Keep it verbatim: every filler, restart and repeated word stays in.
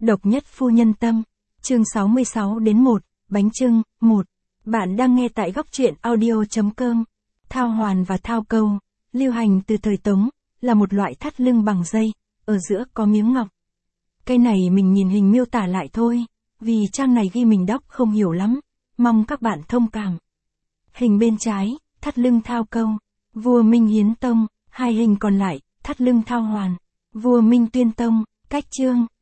Độc nhất phu nhân tâm. Chương sáu mươi sáu đến một, bánh chưng, một. Bạn đang nghe tại góc truyện audio chấm com. Thao hoàn và thao câu, lưu hành từ thời Tống, là một loại thắt lưng bằng dây, ở giữa có miếng ngọc. Cái này mình nhìn hình miêu tả lại thôi, vì trang này ghi mình đọc không hiểu lắm, mong các bạn thông cảm. Hình bên trái, thắt lưng thao câu, vua Minh Hiến Tông, hai hình còn lại, thắt lưng thao hoàn, vua Minh Tuyên Tông, cách chương.